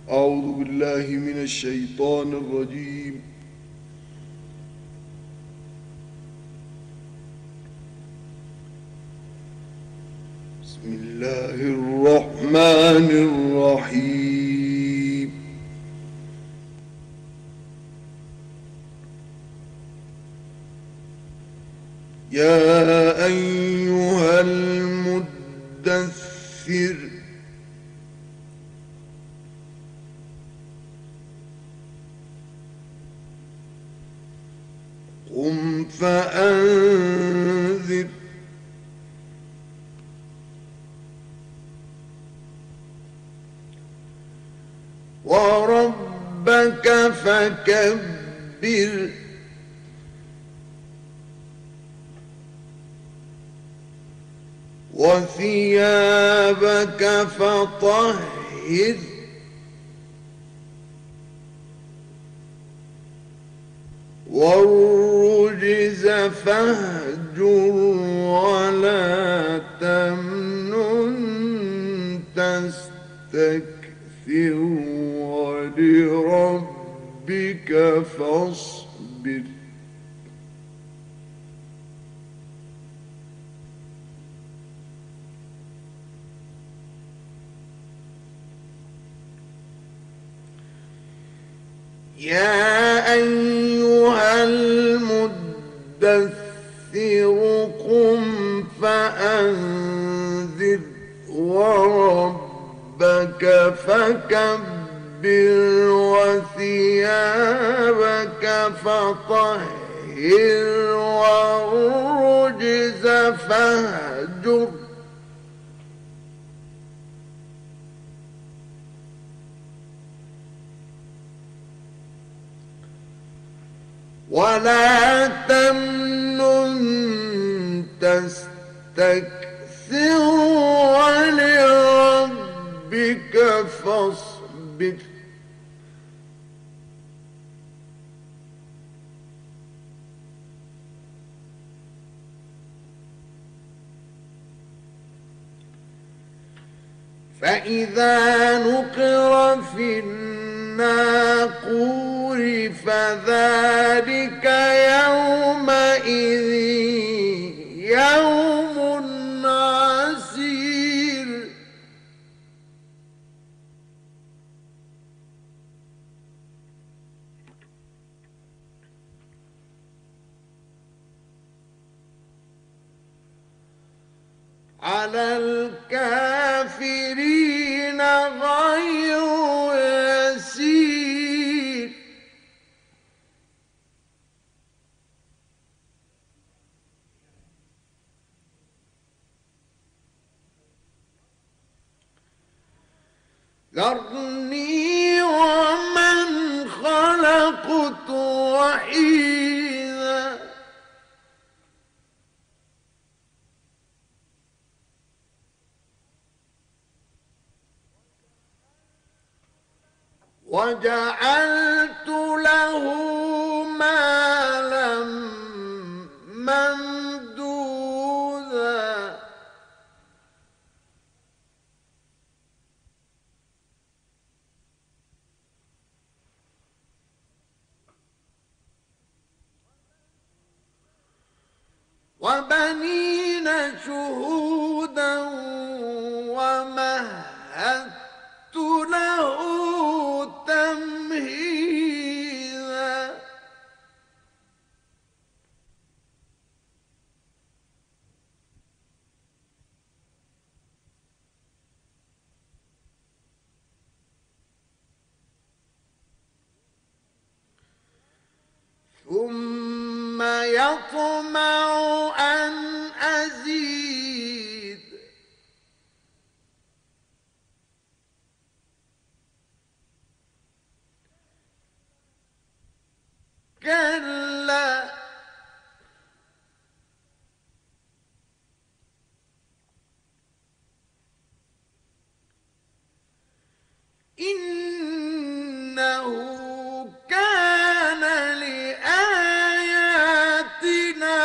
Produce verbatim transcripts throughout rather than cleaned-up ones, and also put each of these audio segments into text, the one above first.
أعوذ بالله من الشيطان الرجيم. بسم الله الرحمن الرحيم. يا أيها المدثر قم فأنذر وربك فكبر وثيابك فطهر والرجز فاهجر ولا تمنن تستكثر ولربك فاصبر يا أيها المدثر قم فأنذر وربك فكبر وثيابك فطهر والرجز فاهجر ولا تمنن تستكثر ولربك فاصبر فإذا نقر في الناقور فذلك يومئذ يوم عسير على الكافرين غير يسير ذرني ومن خلقت وحيدا وجعلت له مالا ممدودا وبنين شهودا ومهدت له تمهيدا ثم يطمع أن أزيد كلا إنه كان لآياتنا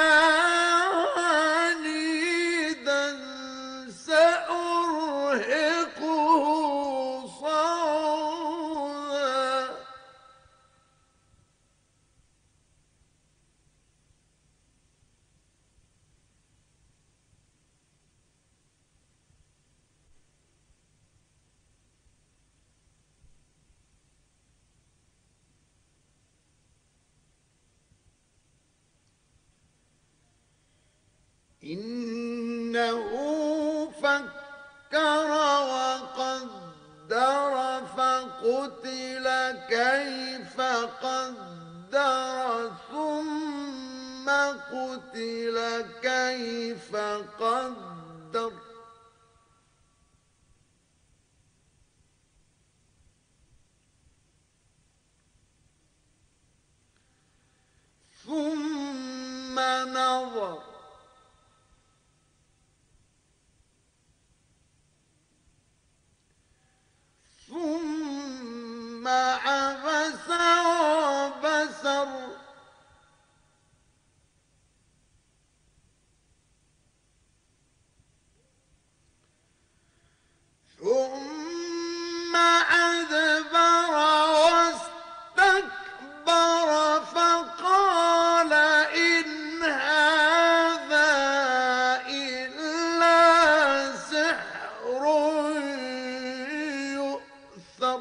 عنيدا سأرهقه صعودا إنه فكر وقدر فقتل كيف قدر ثم قتل كيف قدر ثم نظر ثم عبس وبسر ثم أدبر واستكبر فقال إن هذا إلا سحر يؤثر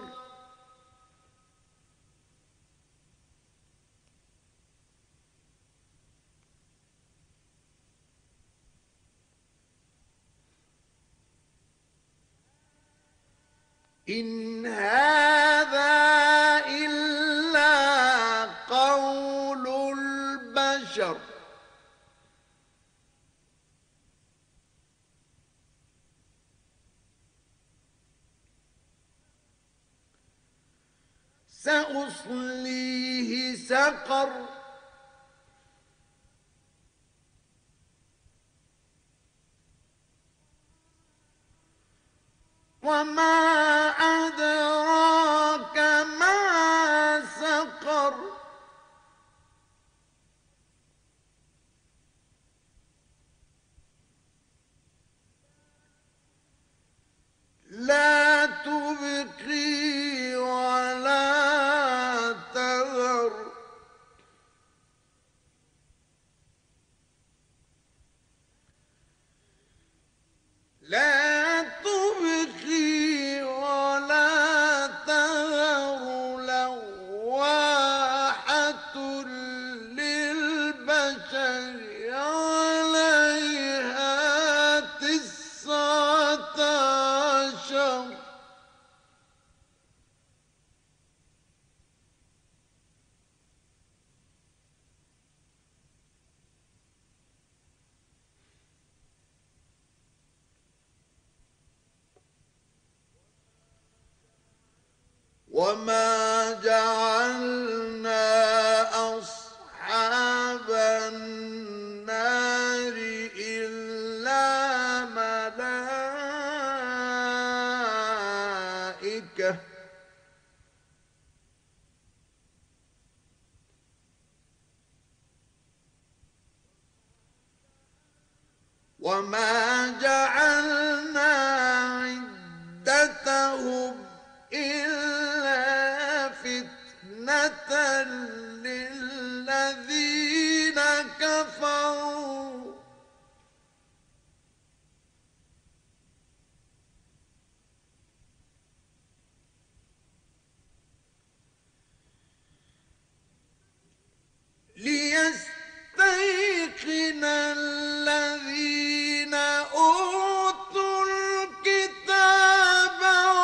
إن هذا إلا قول البشر سأصليه سقر وما أدراك ما سقر لا تبقي ولا تذر لا تبقي ولا تذر لواحة للبشر عليها تسعة عشر وما جعلنا أصحاب النار إلا ملائكة وما جعلنا عدتهم إلا فتنة للذين كفروا ليستيقن الذين أوتوا الكتاب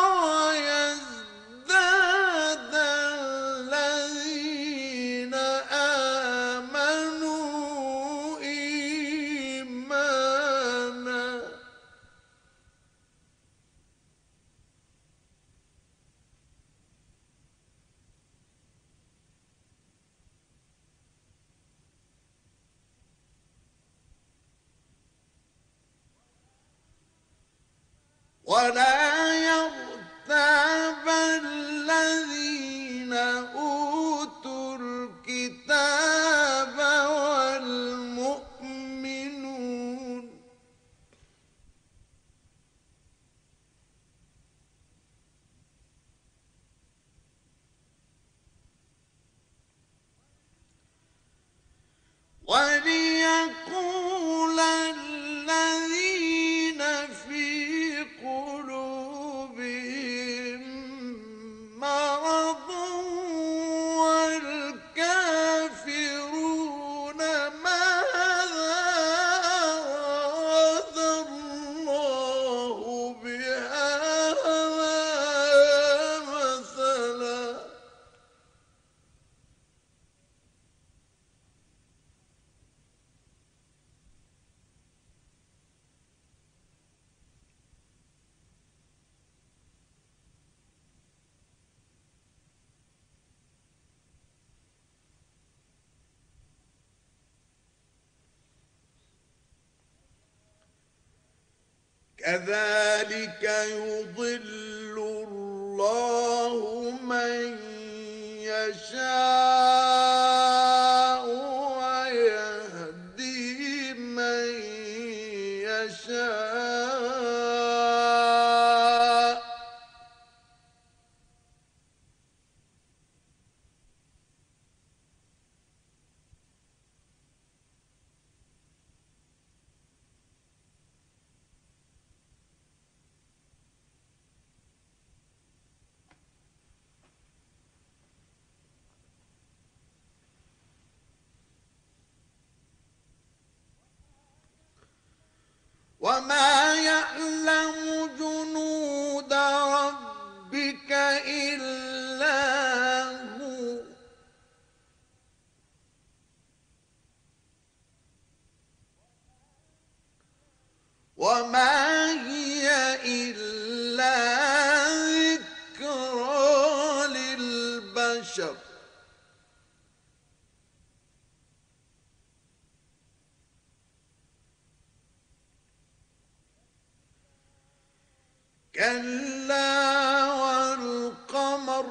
ويزداد الذين آمنوا إيمانا ولا يرتاب الذين أوتوا الكتاب والمؤمنون وليقول الذين في قلوبهم مرض والكافرون ماذا أراد كذلك يضل الله من يشاء ويهدي من يشاء وما يعلم جنود ربك إلا هو وما هي إلا ذكرى للبشر كلا والقمر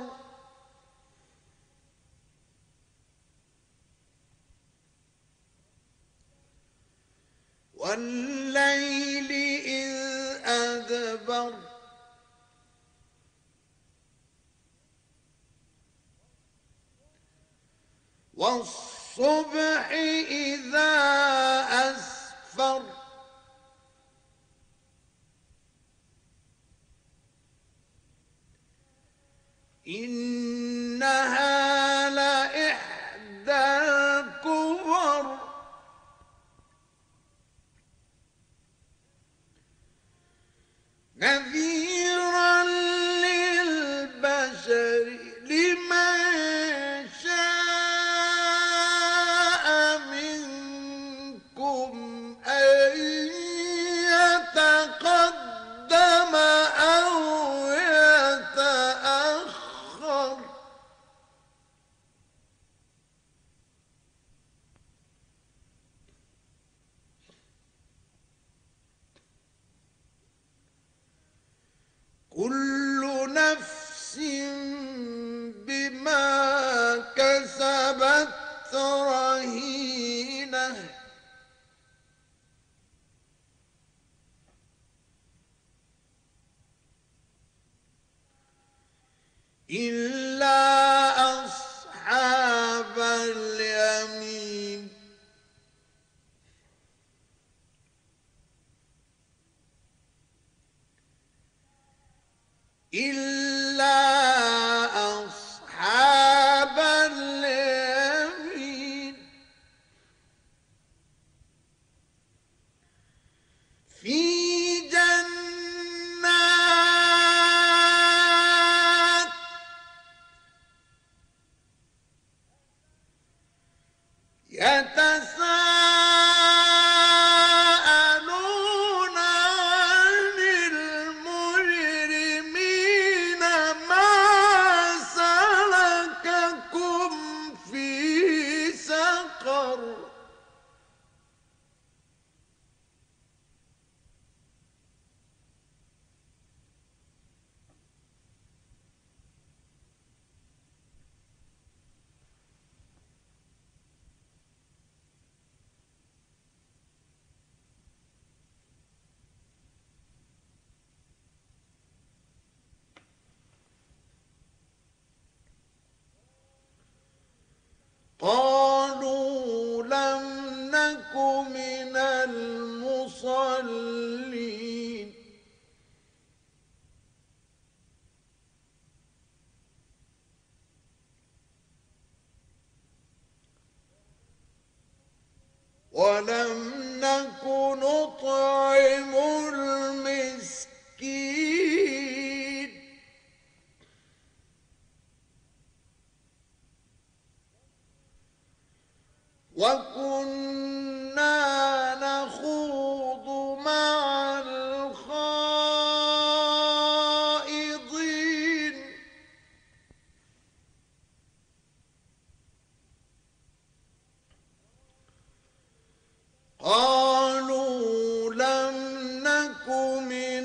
والليل إذ أدبر والصبح إذا أسفر إنها لإحدى الكبر نذيرا للبشر لمن شاء منكم أن يتقدم أو يتأخر كل نفس بما كسبت رهينة إلا أصحاب اليمين إلا أصحاب اليمين في جنات يتساءلون عن المجرمين ما سلككم في سقر قالوا لم نك من المصلين ولم نك نطعم المسكين وكنا نخوض مع الخائضين قالوا لم نك من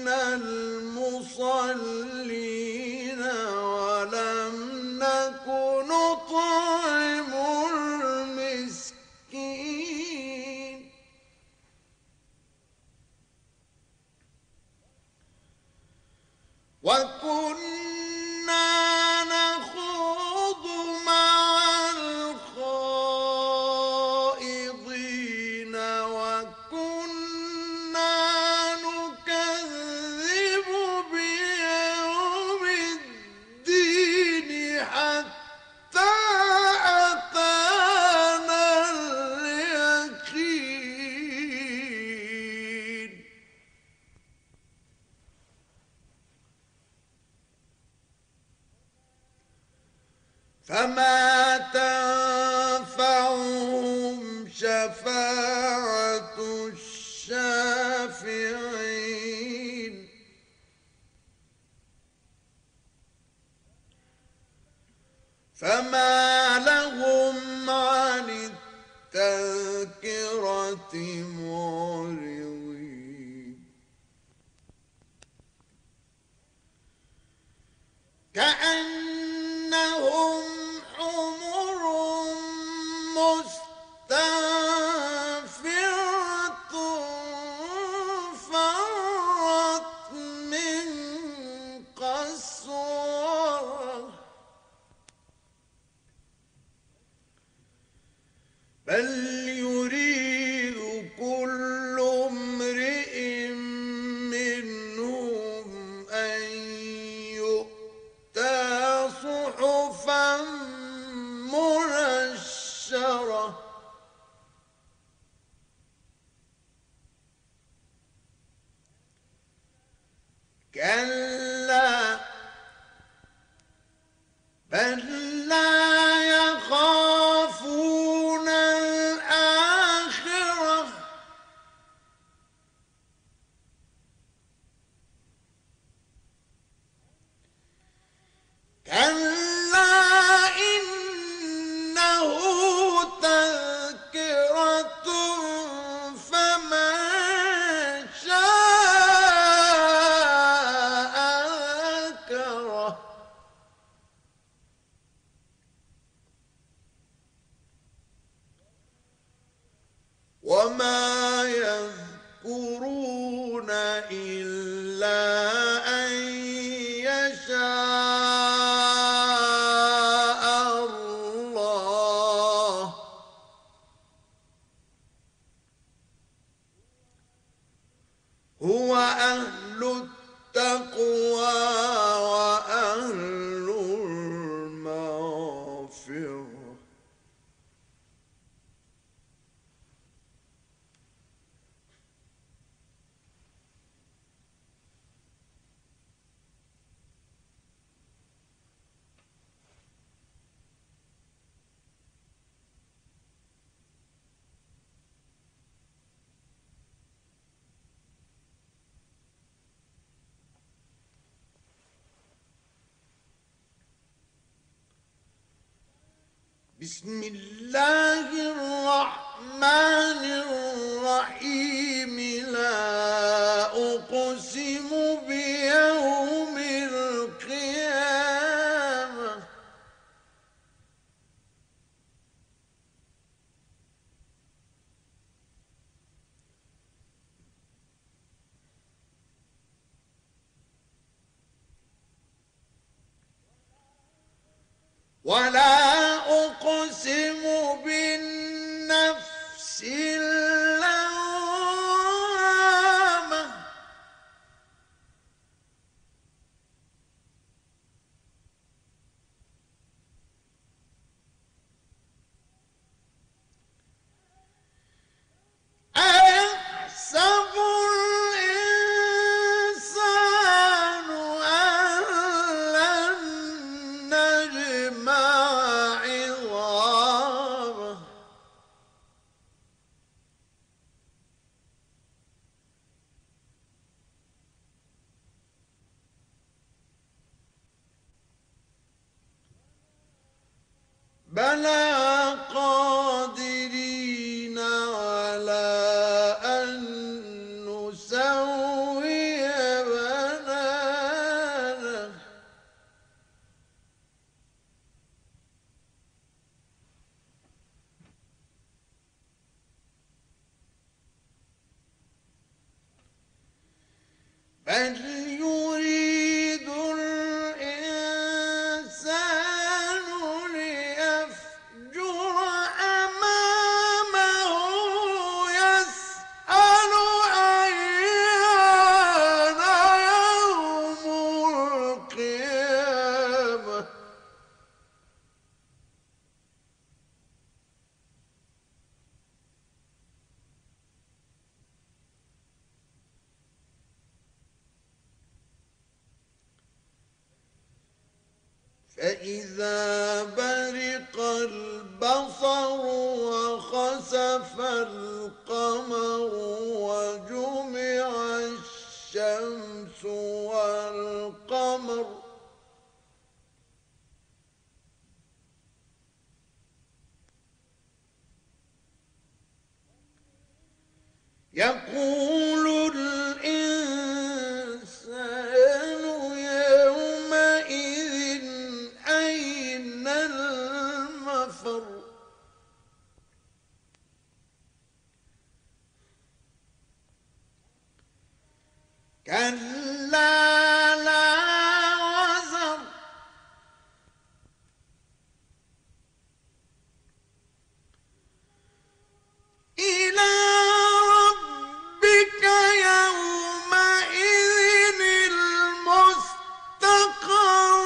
فما تنفعهم شفاعة الشافعين فما لهم عن التذكرة معرضين كأنهم حمر مستنفرة فرت من قسورة بل يريد كل امرئ منهم أن يؤتى صحفا منشرة كلا بل لا يخافون الآخرة كلا إنه تذكرة فمن شاء ذكره وما يذكرون إلا أن يشاء الله هو أهل التقوى وأهل المغفرة بسم الله الرحمن الرحيم لا أقسم بيوم القيامة ولا أقسم بالنفس اللوامة أيحسب الإنسان أن لن نجمع عظامه بلى قادرين على أن نسوي بنانه بل يريد الإنسان ليفجر أمامه يسأل أيان يوم القيامة فإذا بلغ البصر وخسف القمر وجمع الشمس والقمر يقول الإنسان يومئذ أين المفر كلا لا وزر إلى ربك يومئذ المستقر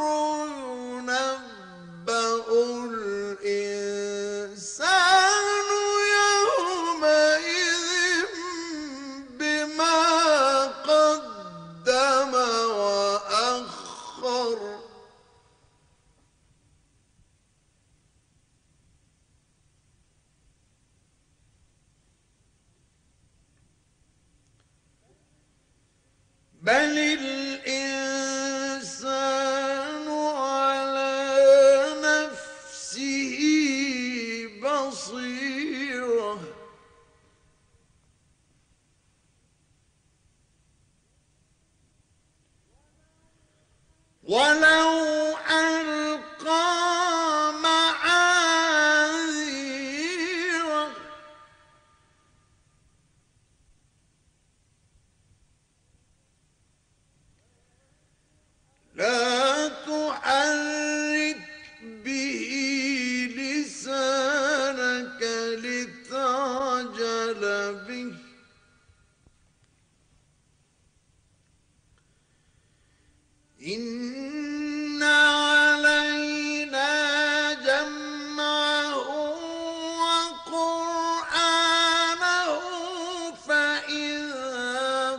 ينبأ الإنسان يومئذ بما قدم وأخر بل الإنسان على نفسه بصيرة ولو ألقى معاذيره لا تحرك به لسانك لتعجل به إن علينا جمعه وقرآنه فإذا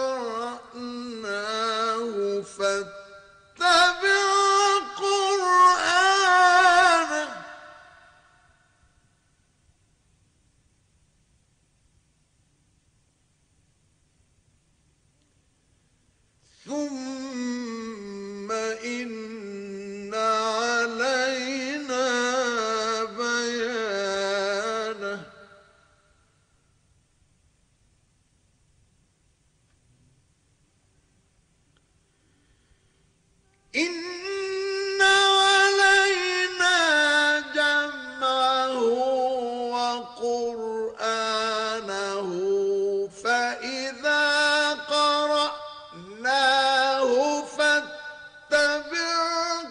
قرأناه فاتبع قرآنه ثم إن علينا بيانه إن علينا جمعه وقرآنه فإذا قرأناه فاتبع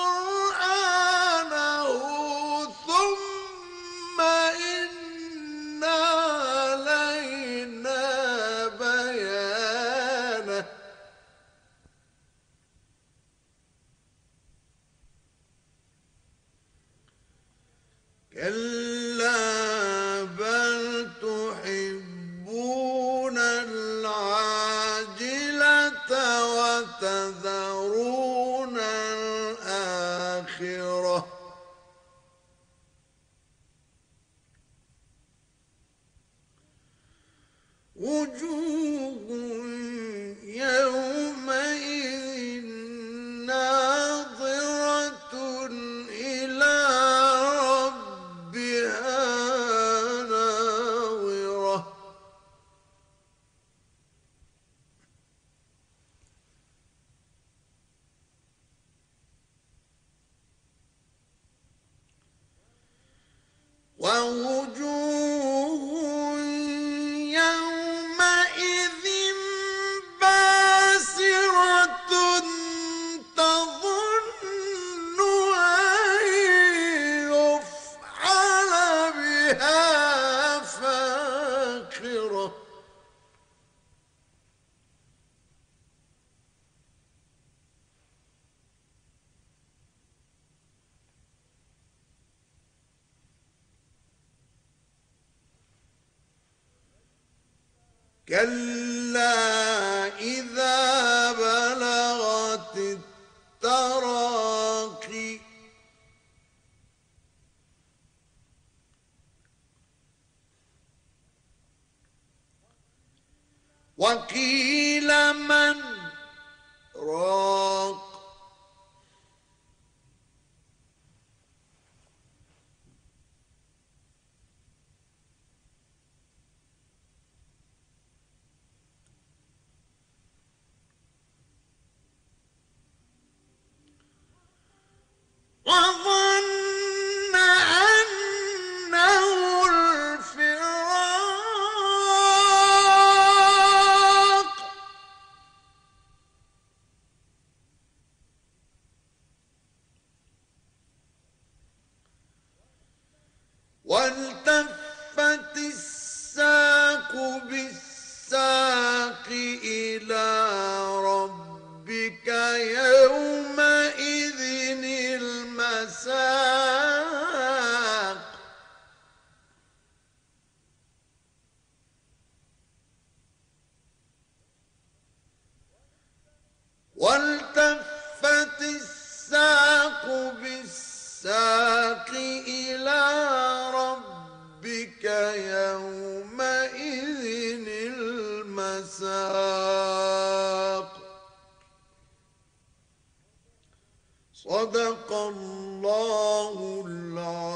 قرآنه ثم إن علينا بيانه كلا بل تحبون العاجلة وتذرون الآخرة وجوه يومئذ ناظرة إلى ربها ناظرة ووجوه يومئذ باسرة تظن أن يفعل بها فاقرة كلا إذا بلغت التراقي وقيل من راق وظن أنه الفراق والتفت الساق بالساق إلى ربك يومئذ المساق والتفت الساق بالساق إلى ربك يومئذ المساق صدق الله العظيم.